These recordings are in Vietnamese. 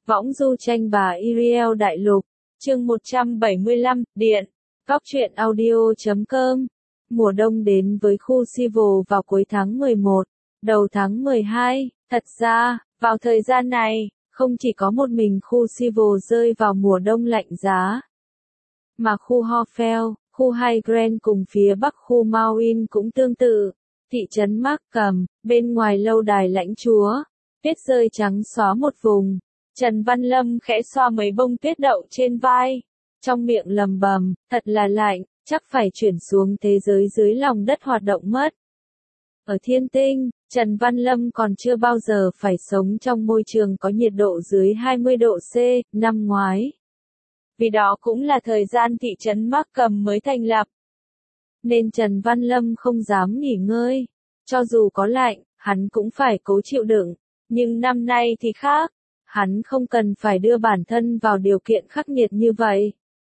Võng du tranh bà Iriel Đại Lục, chương 175, Điện, Góc truyện audio.com. Mùa đông đến với khu Civil vào cuối tháng 11, đầu tháng 12, thật ra, vào thời gian này, không chỉ có một mình khu Civil rơi vào mùa đông lạnh giá, mà khu Horfell, khu Highgrand cùng phía bắc khu Maui cũng tương tự. Thị trấn Markham, bên ngoài lâu đài lãnh chúa, tuyết rơi trắng xóa một vùng. Trần Văn Lâm khẽ xoa mấy bông tuyết đậu trên vai, trong miệng lầm bầm, thật là lạnh, chắc phải chuyển xuống thế giới dưới lòng đất hoạt động mất. Ở thiên tinh, Trần Văn Lâm còn chưa bao giờ phải sống trong môi trường có nhiệt độ dưới 20 độ C, năm ngoái. Vì đó cũng là thời gian thị trấn Markham mới thành lập. Nên Trần Văn Lâm không dám nghỉ ngơi. Cho dù có lạnh, hắn cũng phải cố chịu đựng. Nhưng năm nay thì khác. Hắn không cần phải đưa bản thân vào điều kiện khắc nghiệt như vậy.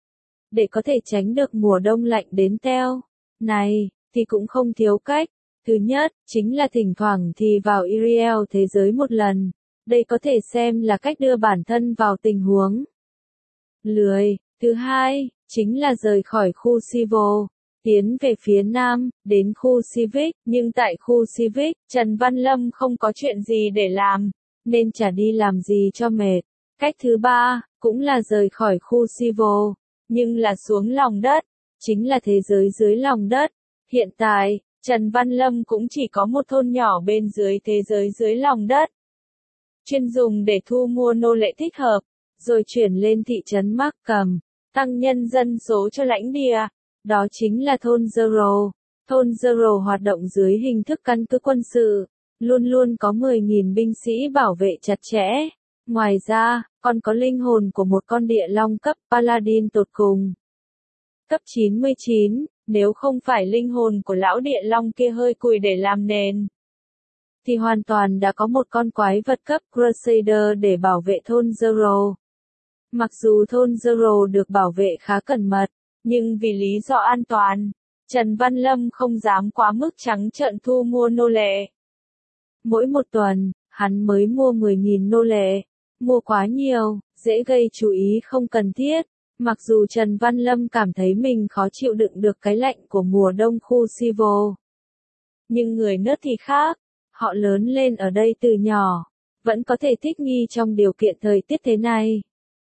Để có thể tránh được mùa đông lạnh đến teo. Này, thì cũng không thiếu cách. Thứ nhất, chính là thỉnh thoảng thì vào Iriel thế giới một lần. Đây có thể xem là cách đưa bản thân vào tình huống lười. Thứ hai, chính là rời khỏi khu Civil, tiến về phía nam, đến khu Civic. Nhưng tại khu Civic, Trần Văn Lâm không có chuyện gì để làm, nên chả đi làm gì cho mệt. Cách thứ ba, cũng là rời khỏi khu Civil, nhưng là xuống lòng đất, chính là thế giới dưới lòng đất. Hiện tại, Trần Văn Lâm cũng chỉ có một thôn nhỏ bên dưới thế giới dưới lòng đất, chuyên dùng để thu mua nô lệ thích hợp, rồi chuyển lên thị trấn Markham, tăng nhân dân số cho lãnh địa. Đó chính là thôn Zero. Thôn Zero hoạt động dưới hình thức căn cứ quân sự, luôn luôn có 10.000 binh sĩ bảo vệ chặt chẽ. Ngoài ra, còn có linh hồn của một con địa long cấp Paladin tột cùng. Cấp 99, nếu không phải linh hồn của lão địa long kia hơi cùi để làm nền, thì hoàn toàn đã có một con quái vật cấp Crusader để bảo vệ thôn Zero. Mặc dù thôn Zero được bảo vệ khá cẩn mật, nhưng vì lý do an toàn, Trần Văn Lâm không dám quá mức trắng trợn thu mua nô lệ. Mỗi một tuần, hắn mới mua 10.000 nô lệ. Mua quá nhiều, dễ gây chú ý không cần thiết. Mặc dù Trần Văn Lâm cảm thấy mình khó chịu đựng được cái lạnh của mùa đông khu Civil. Nhưng người nớt thì khác. Họ lớn lên ở đây từ nhỏ, vẫn có thể thích nghi trong điều kiện thời tiết thế này.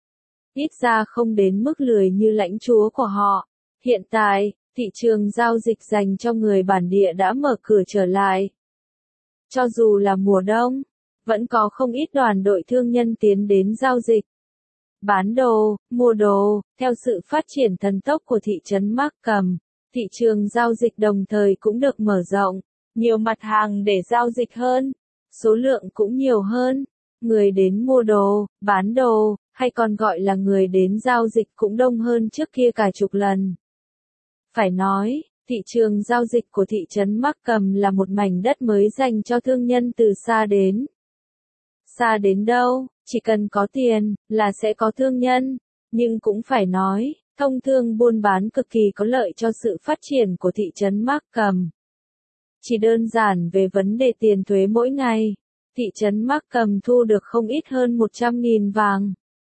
Ít ra không đến mức lười như lãnh chúa của họ. Hiện tại, thị trường giao dịch dành cho người bản địa đã mở cửa trở lại. Cho dù là mùa đông, vẫn có không ít đoàn đội thương nhân tiến đến giao dịch, bán đồ, mua đồ. Theo sự phát triển thần tốc của thị trấn Markham, thị trường giao dịch đồng thời cũng được mở rộng, nhiều mặt hàng để giao dịch hơn, số lượng cũng nhiều hơn. Người đến mua đồ, bán đồ, hay còn gọi là người đến giao dịch cũng đông hơn trước kia cả chục lần. Phải nói, thị trường giao dịch của thị trấn Markham là một mảnh đất mới dành cho thương nhân từ xa đến. Xa đến đâu, chỉ cần có tiền, là sẽ có thương nhân. Nhưng cũng phải nói, thông thương buôn bán cực kỳ có lợi cho sự phát triển của thị trấn Markham. Chỉ đơn giản về vấn đề tiền thuế mỗi ngày, thị trấn Markham thu được không ít hơn 100.000 vàng.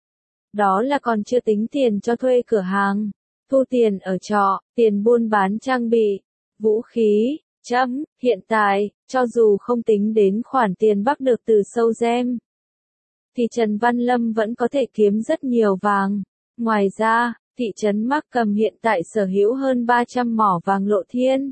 Đó là còn chưa tính tiền cho thuê cửa hàng, thu tiền ở trọ, tiền buôn bán trang bị, vũ khí. Hiện tại, cho dù không tính đến khoản tiền bắt được từ sâu gem, thì Trần Văn Lâm vẫn có thể kiếm rất nhiều vàng. Ngoài ra, thị trấn Markham hiện tại sở hữu hơn 300 mỏ vàng lộ thiên.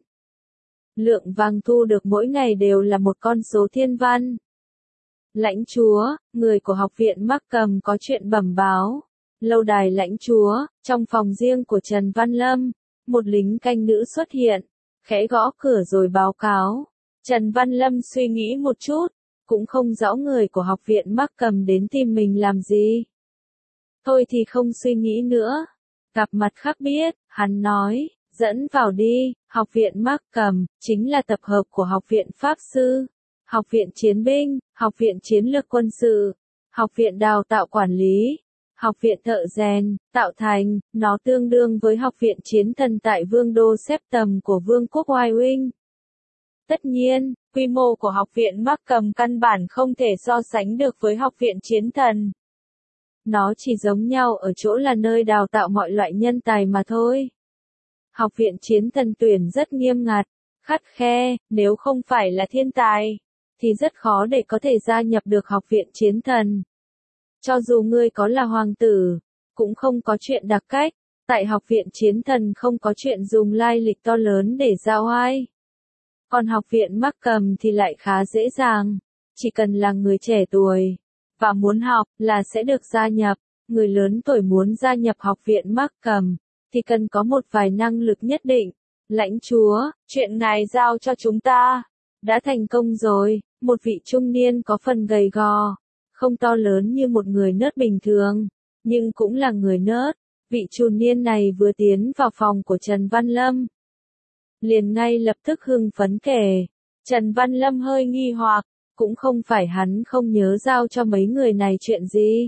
Lượng vàng thu được mỗi ngày đều là một con số thiên văn. Lãnh chúa, người của học viện Markham có chuyện bẩm báo. Lâu đài lãnh chúa, trong phòng riêng của Trần Văn Lâm, một lính canh nữ xuất hiện, khẽ gõ cửa rồi báo cáo. Trần Văn Lâm suy nghĩ một chút, cũng không rõ người của học viện Markham đến tìm mình làm gì. Thôi thì không suy nghĩ nữa. Gặp mặt khác biết, hắn nói, dẫn vào đi. Học viện Markham chính là tập hợp của học viện Pháp sư, học viện chiến binh, học viện chiến lược quân sự, học viện đào tạo quản lý, học viện thợ rèn, tạo thành. Nó tương đương với học viện chiến thần tại vương đô Septum của vương quốc Wying. Tất nhiên, quy mô của học viện Markham căn bản không thể so sánh được với học viện chiến thần. Nó chỉ giống nhau ở chỗ là nơi đào tạo mọi loại nhân tài mà thôi. Học viện Chiến Thần tuyển rất nghiêm ngặt, khắt khe, nếu không phải là thiên tài, thì rất khó để có thể gia nhập được Học viện Chiến Thần. Cho dù ngươi có là hoàng tử, cũng không có chuyện đặc cách, tại Học viện Chiến Thần không có chuyện dùng lai lịch to lớn để giao oai. Còn Học viện Mắc Cầm thì lại khá dễ dàng, chỉ cần là người trẻ tuổi, và muốn học là sẽ được gia nhập. Người lớn tuổi muốn gia nhập Học viện Mắc Cầm, thì cần có một vài năng lực nhất định. Lãnh chúa, chuyện ngài giao cho chúng ta đã thành công rồi. Một vị trung niên có phần gầy gò, không to lớn như một người nớt bình thường, nhưng cũng là người nớt. Vị trung niên này vừa tiến vào phòng của Trần Văn Lâm, liền ngay lập tức hưng phấn kể. Trần Văn Lâm hơi nghi hoặc, cũng không phải hắn không nhớ giao cho mấy người này chuyện gì,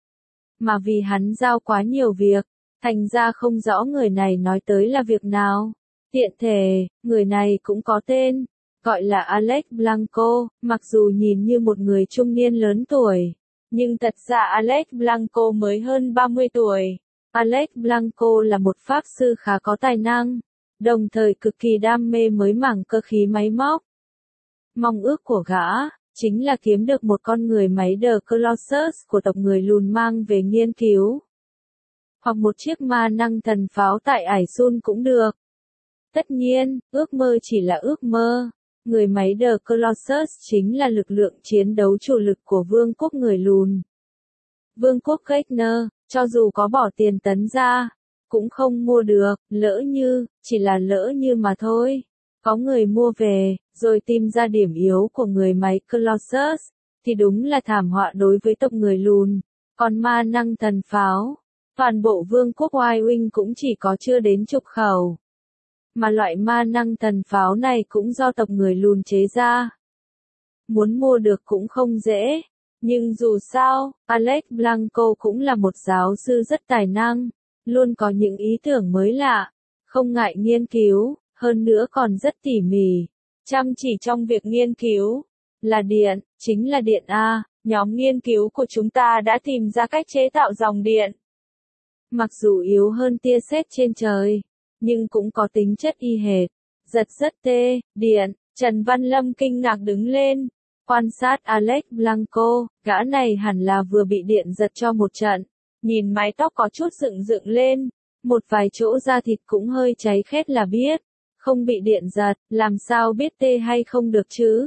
mà vì hắn giao quá nhiều việc, thành ra không rõ người này nói tới là việc nào. Tiện thể, người này cũng có tên, gọi là Alex Blanco, mặc dù nhìn như một người trung niên lớn tuổi, nhưng thật ra Alex Blanco mới hơn 30 tuổi. Alex Blanco là một pháp sư khá có tài năng, đồng thời cực kỳ đam mê mới mảng cơ khí máy móc. Mong ước của gã chính là kiếm được một con người máy The Colossus của tộc người lùn mang về nghiên cứu. Hoặc một chiếc ma năng thần pháo tại Ải Sun cũng được. Tất nhiên, ước mơ chỉ là ước mơ. Người máy The Colossus chính là lực lượng chiến đấu chủ lực của Vương quốc người lùn. Vương quốc Gardner, cho dù có bỏ tiền tấn ra, cũng không mua được, chỉ là lỡ như mà thôi. Có người mua về, rồi tìm ra điểm yếu của người máy Colossus, thì đúng là thảm họa đối với tộc người lùn. Còn ma năng thần pháo, toàn bộ vương quốc Y-Wing cũng chỉ có chưa đến chục khẩu. Mà loại ma năng thần pháo này cũng do tộc người lùn chế ra. Muốn mua được cũng không dễ, nhưng dù sao, Alex Blanco cũng là một giáo sư rất tài năng, luôn có những ý tưởng mới lạ, không ngại nghiên cứu, hơn nữa còn rất tỉ mỉ, chăm chỉ trong việc nghiên cứu. Là điện, chính là điện A, nhóm nghiên cứu của chúng ta đã tìm ra cách chế tạo dòng điện. Mặc dù yếu hơn tia sét trên trời, nhưng cũng có tính chất y hệt, rất tê, điện. Trần Văn Lâm kinh ngạc đứng lên, quan sát Alex Blanco, gã này hẳn là vừa bị điện giật cho một trận, nhìn mái tóc có chút dựng lên, một vài chỗ da thịt cũng hơi cháy khét là biết, không bị điện giật, làm sao biết tê hay không được chứ,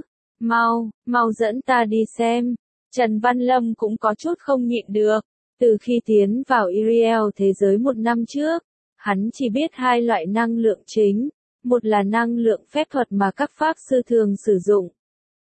mau dẫn ta đi xem. Trần Văn Lâm cũng có chút không nhịn được, từ khi tiến vào Iriel thế giới một năm trước, hắn chỉ biết hai loại năng lượng chính. Một là năng lượng phép thuật mà các pháp sư thường sử dụng.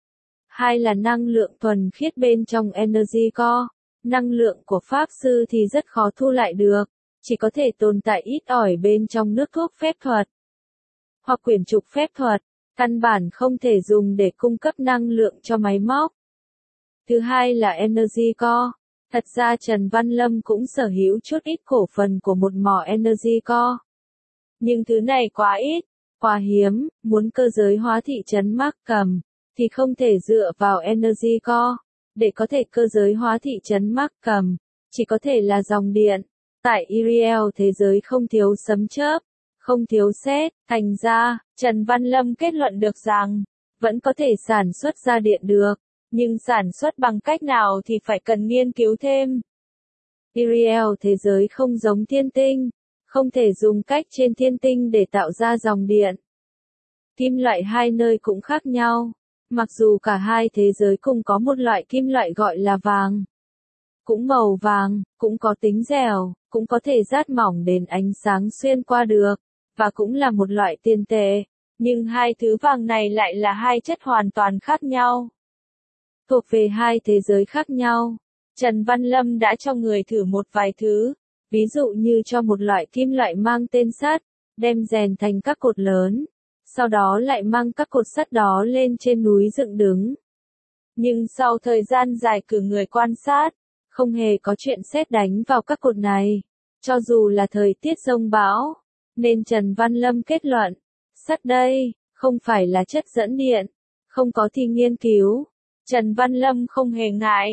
Hai là năng lượng thuần khiết bên trong Energy Core. Năng lượng của pháp sư thì rất khó thu lại được, chỉ có thể tồn tại ít ỏi bên trong nước thuốc phép thuật. Hoặc quyển trục phép thuật, căn bản không thể dùng để cung cấp năng lượng cho máy móc. Thứ hai là Energy Core. Thật ra Trần Văn Lâm cũng sở hữu chút ít cổ phần của một mỏ Energy Core. Nhưng thứ này quá ít, quá hiếm, muốn cơ giới hóa thị trấn Mắc Cầm, thì không thể dựa vào Energy Core. Để có thể cơ giới hóa thị trấn Mắc Cầm, chỉ có thể là dòng điện. Tại Iriel thế giới không thiếu sấm chớp, không thiếu sét, thành ra, Trần Văn Lâm kết luận được rằng, vẫn có thể sản xuất ra điện được, nhưng sản xuất bằng cách nào thì phải cần nghiên cứu thêm. Iriel thế giới không giống thiên tinh, không thể dùng cách trên thiên tinh để tạo ra dòng điện. Kim loại hai nơi cũng khác nhau, mặc dù cả hai thế giới cùng có một loại kim loại gọi là vàng. Cũng màu vàng, cũng có tính dẻo, cũng có thể rát mỏng đến ánh sáng xuyên qua được, và cũng là một loại tiền tệ. Nhưng hai thứ vàng này lại là hai chất hoàn toàn khác nhau. Thuộc về hai thế giới khác nhau. Trần Văn Lâm đã cho người thử một vài thứ, ví dụ như cho một loại kim loại mang tên sắt, đem rèn thành các cột lớn, sau đó lại mang các cột sắt đó lên trên núi dựng đứng. Nhưng sau thời gian dài cử người quan sát, không hề có chuyện sét đánh vào các cột này, cho dù là thời tiết giông bão, nên Trần Văn Lâm kết luận, sắt đây, không phải là chất dẫn điện, không có thì nghiên cứu. Trần Văn Lâm không hề ngại,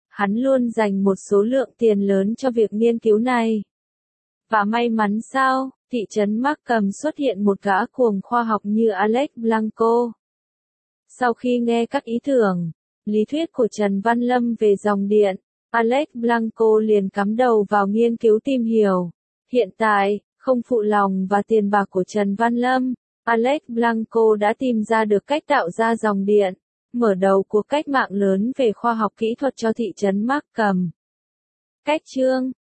Hắn luôn dành một số lượng tiền lớn cho việc nghiên cứu này. Và may mắn sao, thị trấn Markham xuất hiện một gã cuồng khoa học như Alex Blanco. Sau khi nghe các ý tưởng, lý thuyết của Trần Văn Lâm về dòng điện, Alex Blanco liền cắm đầu vào nghiên cứu tìm hiểu. Hiện tại, không phụ lòng và tiền bạc của Trần Văn Lâm, Alex Blanco đã tìm ra được cách tạo ra dòng điện, mở đầu cuộc cách mạng lớn về khoa học kỹ thuật cho thị trấn Markham. Cách chương